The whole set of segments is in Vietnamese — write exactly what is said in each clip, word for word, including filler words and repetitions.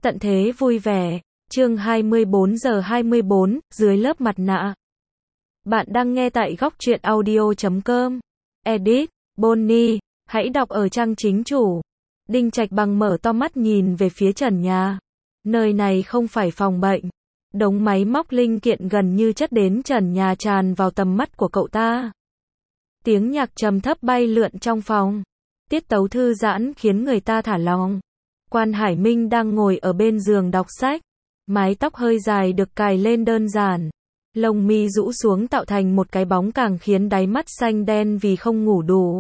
Tận thế vui vẻ, chương hai mươi bốn giờ hai mươi bốn, dưới lớp mặt nạ. Bạn đang nghe tại góc truyện audio chấm com. Edit, Bonnie, hãy đọc ở trang chính chủ. Đinh Trạch Bằng mở to mắt nhìn về phía trần nhà. Nơi này không phải phòng bệnh. Đống máy móc linh kiện gần như chất đến trần nhà tràn vào tầm mắt của cậu ta. Tiếng nhạc trầm thấp bay lượn trong phòng. Tiết tấu thư giãn khiến người ta thả lỏng. Quan Hải Minh đang ngồi ở bên giường đọc sách. Mái tóc hơi dài được cài lên đơn giản. Lông mi rũ xuống tạo thành một cái bóng càng khiến đáy mắt xanh đen vì không ngủ đủ.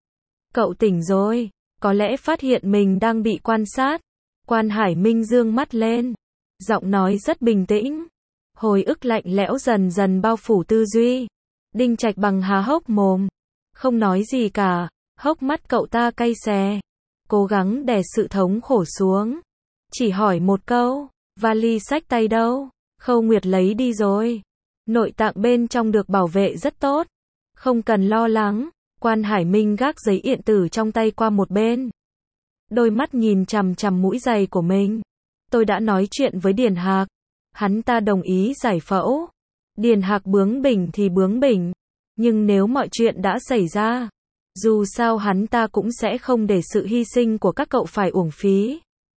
Cậu tỉnh rồi, có lẽ phát hiện mình đang bị quan sát. Quan Hải Minh dương mắt lên. Giọng nói rất bình tĩnh. Hồi ức lạnh lẽo dần dần bao phủ tư duy. Đinh Trạch Bằng há hốc mồm. Không nói gì cả, hốc mắt cậu ta cay xè. Cố gắng đè sự thống khổ xuống. Chỉ hỏi một câu, vali xách tay đâu? Khâu Nguyệt lấy đi rồi. Nội tạng bên trong được bảo vệ rất tốt. Không cần lo lắng. Quan Hải Minh gác giấy điện tử trong tay qua một bên. Đôi mắt nhìn chằm chằm mũi giày của mình. Tôi đã nói chuyện với Điền Hạc. Hắn ta đồng ý giải phẫu. Điền Hạc bướng bỉnh thì bướng bỉnh. Nhưng nếu mọi chuyện đã xảy ra, dù sao hắn ta cũng sẽ không để sự hy sinh của các cậu phải uổng phí.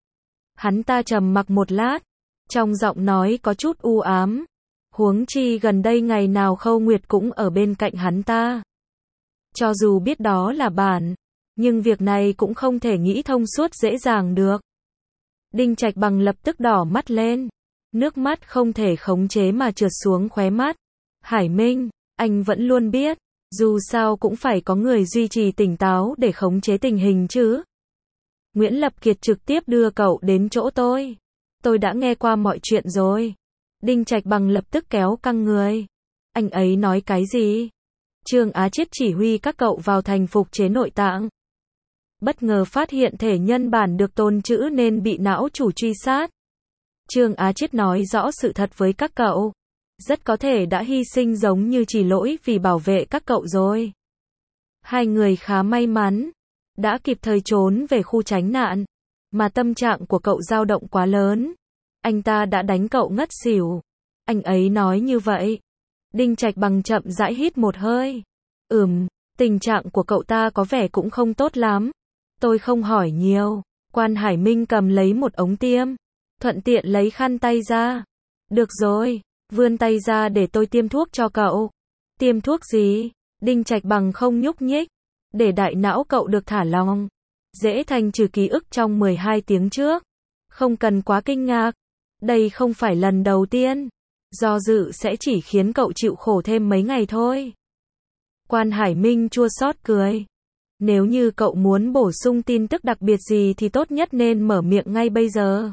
Hắn ta trầm mặc một lát. Trong giọng nói có chút u ám. Huống chi gần đây ngày nào Khâu Nguyệt cũng ở bên cạnh hắn ta. Cho dù biết đó là bản, nhưng việc này cũng không thể nghĩ thông suốt dễ dàng được. Đinh Trạch Bằng lập tức đỏ mắt lên. Nước mắt không thể khống chế mà trượt xuống khóe mắt. Hải Minh, anh vẫn luôn biết, dù sao cũng phải có người duy trì tỉnh táo để khống chế tình hình chứ. Nguyễn Lập Kiệt trực tiếp đưa cậu đến chỗ tôi. Tôi đã nghe qua mọi chuyện rồi. Đinh Trạch Bằng lập tức kéo căng người. Anh ấy nói cái gì? Trương Á Chiết chỉ huy các cậu vào thành phục chế nội tạng. Bất ngờ phát hiện thể nhân bản được tồn trữ nên bị não chủ truy sát. Trương Á Chiết nói rõ sự thật với các cậu. Rất có thể đã hy sinh giống như Chỉ Lỗi vì bảo vệ các cậu rồi. Hai người khá may mắn. Đã kịp thời trốn về khu tránh nạn. Mà tâm trạng của cậu dao động quá lớn. Anh ta đã đánh cậu ngất xỉu. Anh ấy nói như vậy. Đinh Trạch Bằng chậm rãi hít một hơi. Ừm, tình trạng của cậu ta có vẻ cũng không tốt lắm. Tôi không hỏi nhiều. Quan Hải Minh cầm lấy một ống tiêm. Thuận tiện lấy khăn tay ra. Được rồi, vươn tay ra để tôi tiêm thuốc cho cậu. Tiêm thuốc gì? Đinh Trạch Bằng không nhúc nhích. Để đại não cậu được thả lỏng. Dễ thanh trừ ký ức trong mười hai tiếng trước. Không cần quá kinh ngạc. Đây không phải lần đầu tiên. Do dự sẽ chỉ khiến cậu chịu khổ thêm mấy ngày thôi. Quan Hải Minh chua xót cười. Nếu như cậu muốn bổ sung tin tức đặc biệt gì thì tốt nhất nên mở miệng ngay bây giờ.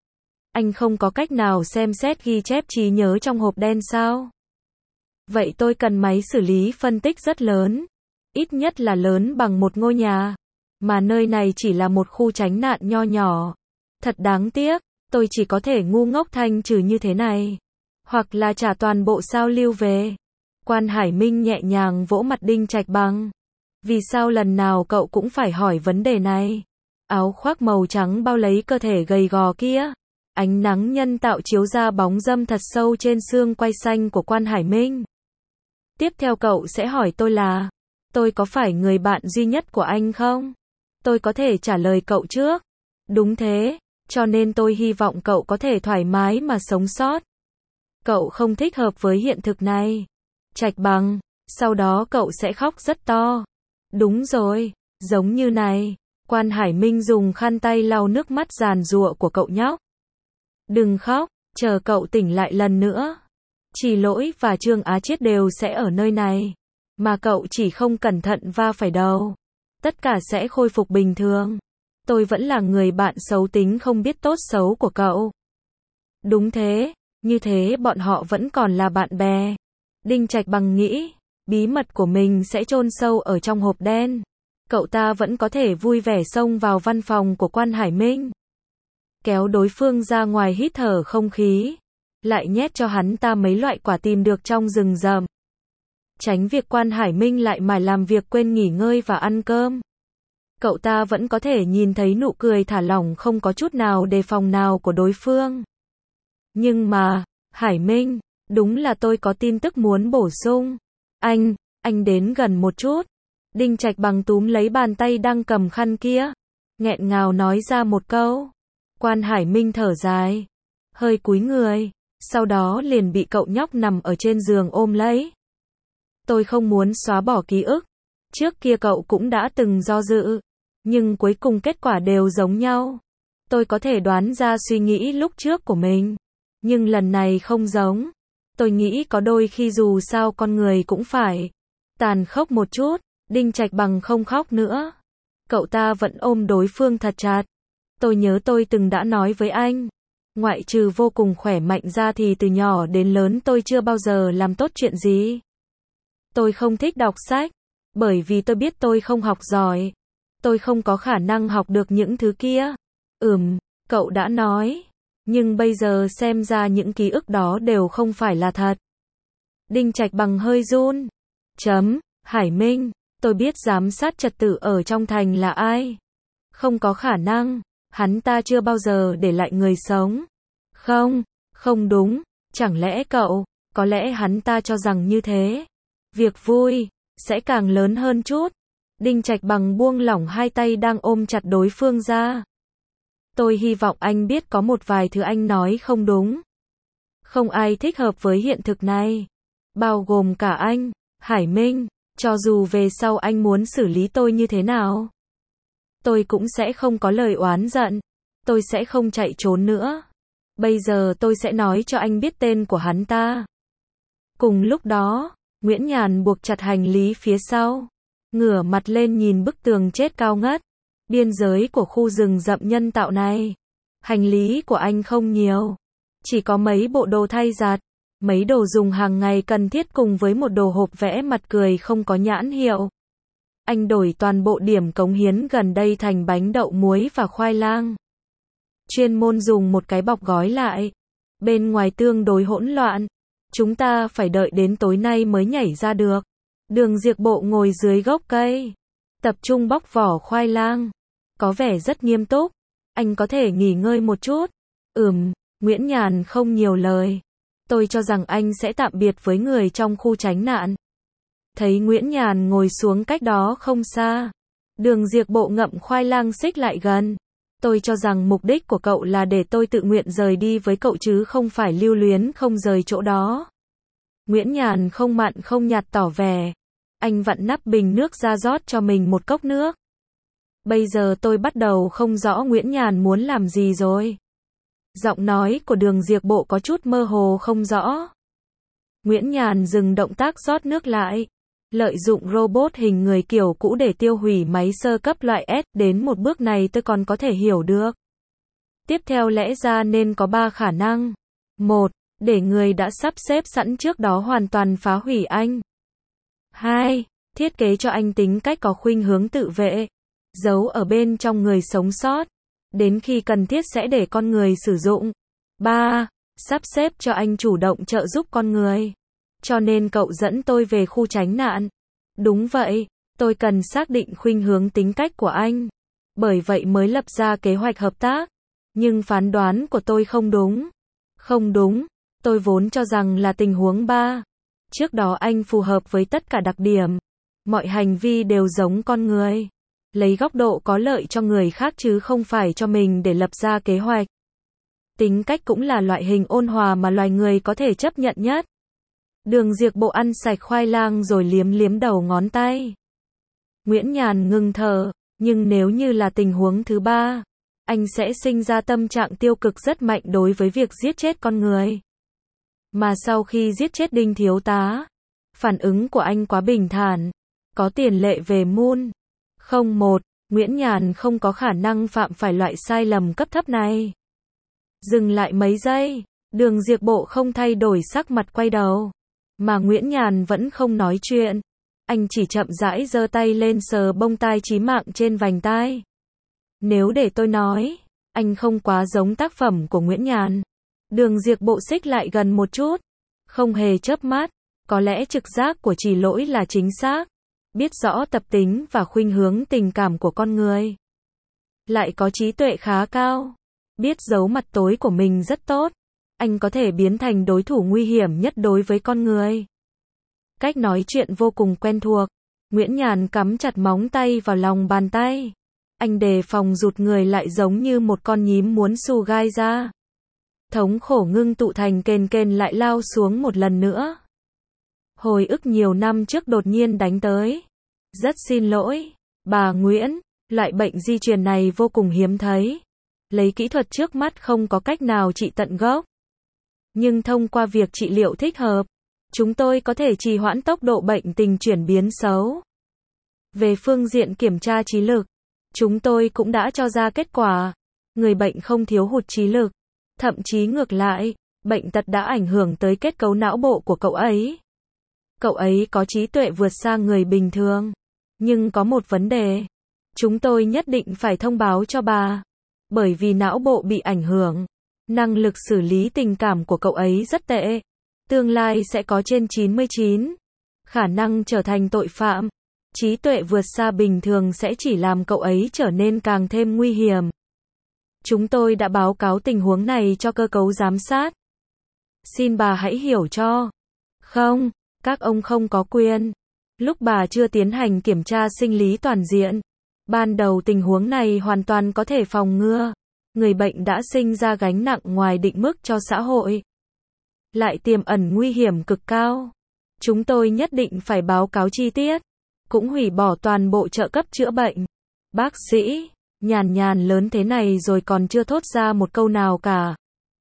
Anh không có cách nào xem xét ghi chép trí nhớ trong hộp đen sao? Vậy tôi cần máy xử lý phân tích rất lớn. Ít nhất là lớn bằng một ngôi nhà. Mà nơi này chỉ là một khu tránh nạn nho nhỏ. Thật đáng tiếc, tôi chỉ có thể ngu ngốc thanh trừ như thế này. Hoặc là trả toàn bộ sao lưu về. Quan Hải Minh nhẹ nhàng vỗ mặt Đinh Trạch Bằng. Vì sao lần nào cậu cũng phải hỏi vấn đề này? Áo khoác màu trắng bao lấy cơ thể gầy gò kia. Ánh nắng nhân tạo chiếu ra bóng râm thật sâu trên xương quai xanh của Quan Hải Minh. Tiếp theo cậu sẽ hỏi tôi là, tôi có phải người bạn duy nhất của anh không? Tôi có thể trả lời cậu trước. Đúng thế, cho nên tôi hy vọng cậu có thể thoải mái mà sống sót. Cậu không thích hợp với hiện thực này. Trạch Bằng, sau đó cậu sẽ khóc rất to. Đúng rồi, giống như này. Quan Hải Minh dùng khăn tay lau nước mắt giàn giụa của cậu nhóc. Đừng khóc, chờ cậu tỉnh lại lần nữa. Chỉ Lỗi và Trương Á Chiết đều sẽ ở nơi này. Mà cậu chỉ không cẩn thận va phải đầu. Tất cả sẽ khôi phục bình thường. Tôi vẫn là người bạn xấu tính không biết tốt xấu của cậu. Đúng thế, như thế bọn họ vẫn còn là bạn bè. Đinh Trạch Bằng nghĩ, bí mật của mình sẽ chôn sâu ở trong hộp đen. Cậu ta vẫn có thể vui vẻ xông vào văn phòng của Quan Hải Minh. Kéo đối phương ra ngoài hít thở không khí. Lại nhét cho hắn ta mấy loại quả tìm được trong rừng rậm. Tránh việc Quan Hải Minh lại mải làm việc quên nghỉ ngơi và ăn cơm. Cậu ta vẫn có thể nhìn thấy nụ cười thả lỏng không có chút nào đề phòng nào của đối phương. Nhưng mà, Hải Minh, đúng là tôi có tin tức muốn bổ sung. Anh, anh đến gần một chút. Đinh Trạch Bằng túm lấy bàn tay đang cầm khăn kia, nghẹn ngào nói ra một câu. Quan Hải Minh thở dài, hơi cúi người, sau đó liền bị cậu nhóc nằm ở trên giường ôm lấy. Tôi không muốn xóa bỏ ký ức. Trước kia cậu cũng đã từng do dự, nhưng cuối cùng kết quả đều giống nhau. Tôi có thể đoán ra suy nghĩ lúc trước của mình, nhưng lần này không giống. Tôi nghĩ có đôi khi dù sao con người cũng phải tàn khốc một chút. Đinh Trạch Bằng không khóc nữa. Cậu ta vẫn ôm đối phương thật chặt. Tôi nhớ tôi từng đã nói với anh, ngoại trừ vô cùng khỏe mạnh ra thì từ nhỏ đến lớn tôi chưa bao giờ làm tốt chuyện gì. Tôi không thích đọc sách, bởi vì tôi biết tôi không học giỏi. Tôi không có khả năng học được những thứ kia. Ừm, cậu đã nói. Nhưng bây giờ xem ra những ký ức đó đều không phải là thật. Đinh Trạch Bằng hơi run. Chấm, Hải Minh, tôi biết giám sát trật tự ở trong thành là ai. Không có khả năng, hắn ta chưa bao giờ để lại người sống. Không, không đúng, chẳng lẽ cậu, có lẽ hắn ta cho rằng như thế. Việc vui, sẽ càng lớn hơn chút. Đinh Trạch Bằng buông lỏng hai tay đang ôm chặt đối phương ra. Tôi hy vọng anh biết có một vài thứ anh nói không đúng. Không ai thích hợp với hiện thực này. Bao gồm cả anh, Hải Minh, cho dù về sau anh muốn xử lý tôi như thế nào. Tôi cũng sẽ không có lời oán giận. Tôi sẽ không chạy trốn nữa. Bây giờ tôi sẽ nói cho anh biết tên của hắn ta. Cùng lúc đó, Nguyễn Nhàn buộc chặt hành lý phía sau, ngửa mặt lên nhìn bức tường chết cao ngất, biên giới của khu rừng rậm nhân tạo này. Hành lý của anh không nhiều, chỉ có mấy bộ đồ thay giặt, mấy đồ dùng hàng ngày cần thiết cùng với một đồ hộp vẽ mặt cười không có nhãn hiệu. Anh đổi toàn bộ điểm cống hiến gần đây thành bánh đậu muối và khoai lang. Chuyên môn dùng một cái bọc gói lại. Bên ngoài tương đối hỗn loạn. Chúng ta phải đợi đến tối nay mới nhảy ra được. Đường Diệp Bộ ngồi dưới gốc cây, tập trung bóc vỏ khoai lang. Có vẻ rất nghiêm túc. Anh có thể nghỉ ngơi một chút. Ừm, Nguyễn Nhàn không nhiều lời. Tôi cho rằng anh sẽ tạm biệt với người trong khu tránh nạn. Thấy Nguyễn Nhàn ngồi xuống cách đó không xa. Đường Diệp Bộ ngậm khoai lang xích lại gần. Tôi cho rằng mục đích của cậu là để tôi tự nguyện rời đi với cậu chứ không phải lưu luyến không rời chỗ đó. Nguyễn Nhàn không mặn không nhạt tỏ vẻ. Anh vặn nắp bình nước ra rót cho mình một cốc nước. Bây giờ tôi bắt đầu không rõ Nguyễn Nhàn muốn làm gì rồi. Giọng nói của Đường Diệp Bộ có chút mơ hồ không rõ. Nguyễn Nhàn dừng động tác rót nước lại. Lợi dụng robot hình người kiểu cũ để tiêu hủy máy sơ cấp loại S, đến một bước này tôi còn có thể hiểu được. Tiếp theo lẽ ra nên có ba khả năng. Một, để người đã sắp xếp sẵn trước đó hoàn toàn phá hủy anh. Hai, thiết kế cho anh tính cách có khuynh hướng tự vệ, giấu ở bên trong người sống sót, đến khi cần thiết sẽ để con người sử dụng. Ba, sắp xếp cho anh chủ động trợ giúp con người. Cho nên cậu dẫn tôi về khu tránh nạn. Đúng vậy, tôi cần xác định khuynh hướng tính cách của anh. Bởi vậy mới lập ra kế hoạch hợp tác. Nhưng phán đoán của tôi không đúng. Không đúng, tôi vốn cho rằng là tình huống ba. Trước đó anh phù hợp với tất cả đặc điểm. Mọi hành vi đều giống con người. Lấy góc độ có lợi cho người khác chứ không phải cho mình để lập ra kế hoạch. Tính cách cũng là loại hình ôn hòa mà loài người có thể chấp nhận nhất. Đường Diệp Bộ ăn sạch khoai lang rồi liếm liếm đầu ngón tay. Nguyễn Nhàn ngừng thở, nhưng nếu như là tình huống thứ ba, anh sẽ sinh ra tâm trạng tiêu cực rất mạnh đối với việc giết chết con người. Mà sau khi giết chết Đinh thiếu tá, phản ứng của anh quá bình thản, có tiền lệ về Moon. Không một, Nguyễn Nhàn không có khả năng phạm phải loại sai lầm cấp thấp này. Dừng lại mấy giây, Đường Diệp Bộ không thay đổi sắc mặt quay đầu. Mà Nguyễn Nhàn vẫn không nói chuyện. Anh chỉ chậm rãi giơ tay lên sờ bông tai chí mạng trên vành tai. Nếu để tôi nói, anh không quá giống tác phẩm của Nguyễn Nhàn. Đường Diệp Bộ xích lại gần một chút. Không hề chớp mắt. Có lẽ trực giác của Chỉ Lỗi là chính xác. biết rõ tập tính và khuynh hướng tình cảm của con người. Lại có trí tuệ khá cao, biết giấu mặt tối của mình rất tốt. Anh có thể biến thành đối thủ nguy hiểm nhất đối với con người. Cách nói chuyện vô cùng quen thuộc. Nguyễn Nhàn cắm chặt móng tay vào lòng bàn tay. Anh đề phòng rụt người lại giống như một con nhím muốn xù gai ra. Thống khổ ngưng tụ thành kền kền lại lao xuống một lần nữa. Hồi ức nhiều năm trước đột nhiên đánh tới. Rất xin lỗi, bà Nguyễn, loại bệnh di truyền này vô cùng hiếm thấy. Lấy kỹ thuật trước mắt không có cách nào trị tận gốc. Nhưng thông qua việc trị liệu thích hợp, chúng tôi có thể trì hoãn tốc độ bệnh tình chuyển biến xấu. Về phương diện kiểm tra trí lực, chúng tôi cũng đã cho ra kết quả. Người bệnh không thiếu hụt trí lực. Thậm chí ngược lại, bệnh tật đã ảnh hưởng tới kết cấu não bộ của cậu ấy. Cậu ấy có trí tuệ vượt xa người bình thường. Nhưng có một vấn đề. Chúng tôi nhất định phải thông báo cho bà. Bởi vì não bộ bị ảnh hưởng. Năng lực xử lý tình cảm của cậu ấy rất tệ. Tương lai sẽ có trên chín mươi chín. Khả năng trở thành tội phạm. Trí tuệ vượt xa bình thường sẽ chỉ làm cậu ấy trở nên càng thêm nguy hiểm. Chúng tôi đã báo cáo tình huống này cho cơ cấu giám sát. Xin bà hãy hiểu cho. Không, các ông không có quyền. Lúc bà chưa tiến hành kiểm tra sinh lý toàn diện, ban đầu tình huống này hoàn toàn có thể phòng ngừa. Người bệnh đã sinh ra gánh nặng ngoài định mức cho xã hội. Lại tiềm ẩn nguy hiểm cực cao. Chúng tôi nhất định phải báo cáo chi tiết. Cũng hủy bỏ toàn bộ trợ cấp chữa bệnh. Bác sĩ, Nhàn Nhàn lớn thế này rồi còn chưa thốt ra một câu nào cả.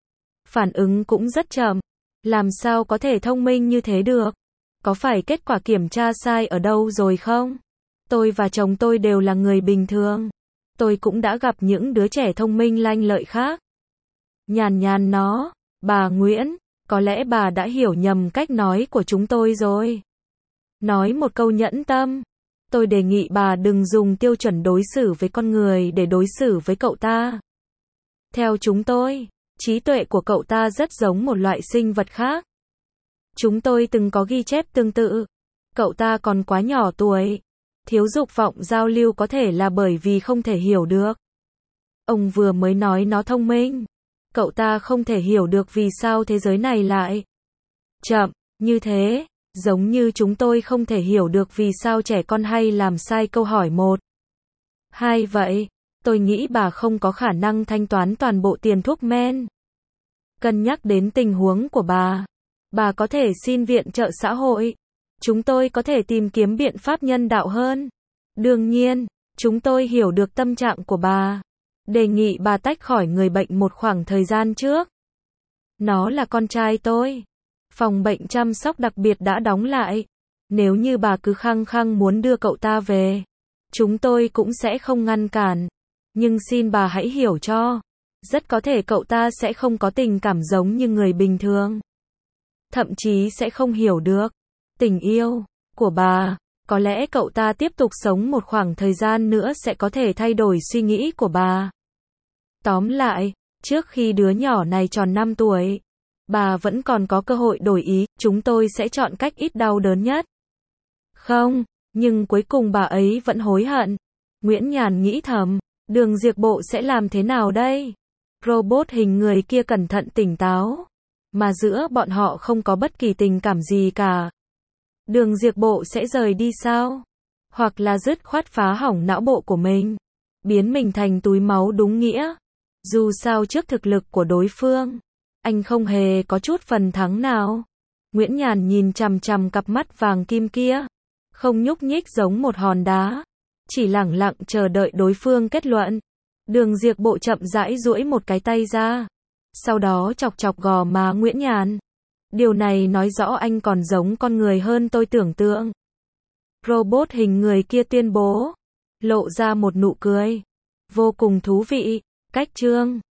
Phản ứng cũng rất chậm. Làm sao có thể thông minh như thế được? Có phải kết quả kiểm tra sai ở đâu rồi không? Tôi và chồng tôi đều là người bình thường. Tôi cũng đã gặp những đứa trẻ thông minh lanh lợi khác. Nhàn Nhàn nó, bà Nguyễn, có lẽ bà đã hiểu nhầm cách nói của chúng tôi rồi. Nói một câu nhẫn tâm. Tôi đề nghị bà đừng dùng tiêu chuẩn đối xử với con người để đối xử với cậu ta. Theo chúng tôi, trí tuệ của cậu ta rất giống một loại sinh vật khác. Chúng tôi từng có ghi chép tương tự. Cậu ta còn quá nhỏ tuổi. Thiếu dục vọng giao lưu có thể là bởi vì không thể hiểu được. Ông vừa mới nói nó thông minh. Cậu ta không thể hiểu được vì sao thế giới này lại chậm như thế. Giống như chúng tôi không thể hiểu được vì sao trẻ con hay làm sai câu hỏi một. Hai vậy, tôi nghĩ bà không có khả năng thanh toán toàn bộ tiền thuốc men. Cân nhắc đến tình huống của bà, bà có thể xin viện trợ xã hội. Chúng tôi có thể tìm kiếm biện pháp nhân đạo hơn. Đương nhiên, chúng tôi hiểu được tâm trạng của bà. Đề nghị bà tách khỏi người bệnh một khoảng thời gian trước. Nó là con trai tôi. Phòng bệnh chăm sóc đặc biệt đã đóng lại. Nếu như bà cứ khăng khăng muốn đưa cậu ta về, chúng tôi cũng sẽ không ngăn cản. Nhưng xin bà hãy hiểu cho. Rất có thể cậu ta sẽ không có tình cảm giống như người bình thường. Thậm chí sẽ không hiểu được tình yêu của bà. Có lẽ cậu ta tiếp tục sống một khoảng thời gian nữa sẽ có thể thay đổi suy nghĩ của bà. Tóm lại, trước khi đứa nhỏ này tròn năm tuổi, bà vẫn còn có cơ hội đổi ý, chúng tôi sẽ chọn cách ít đau đớn nhất. Không, nhưng cuối cùng bà ấy vẫn hối hận. Nguyễn Nhàn nghĩ thầm, Đường Diệp Bộ sẽ làm thế nào đây? Robot hình người kia cẩn thận tỉnh táo. Mà giữa bọn họ không có bất kỳ tình cảm gì cả. Đường Diệp Bộ sẽ rời đi sao? Hoặc là dứt khoát phá hỏng não bộ của mình. Biến mình thành túi máu đúng nghĩa. Dù sao trước thực lực của đối phương, anh không hề có chút phần thắng nào. Nguyễn Nhàn nhìn chằm chằm cặp mắt vàng kim kia. Không nhúc nhích giống một hòn đá. Chỉ lẳng lặng chờ đợi đối phương kết luận. Đường Diệp Bộ chậm rãi duỗi một cái tay ra. Sau đó chọc chọc gò má Nguyễn Nhàn. Điều này nói rõ anh còn giống con người hơn tôi tưởng tượng. Robot hình người kia tuyên bố. Lộ ra một nụ cười. Vô cùng thú vị. Cách chương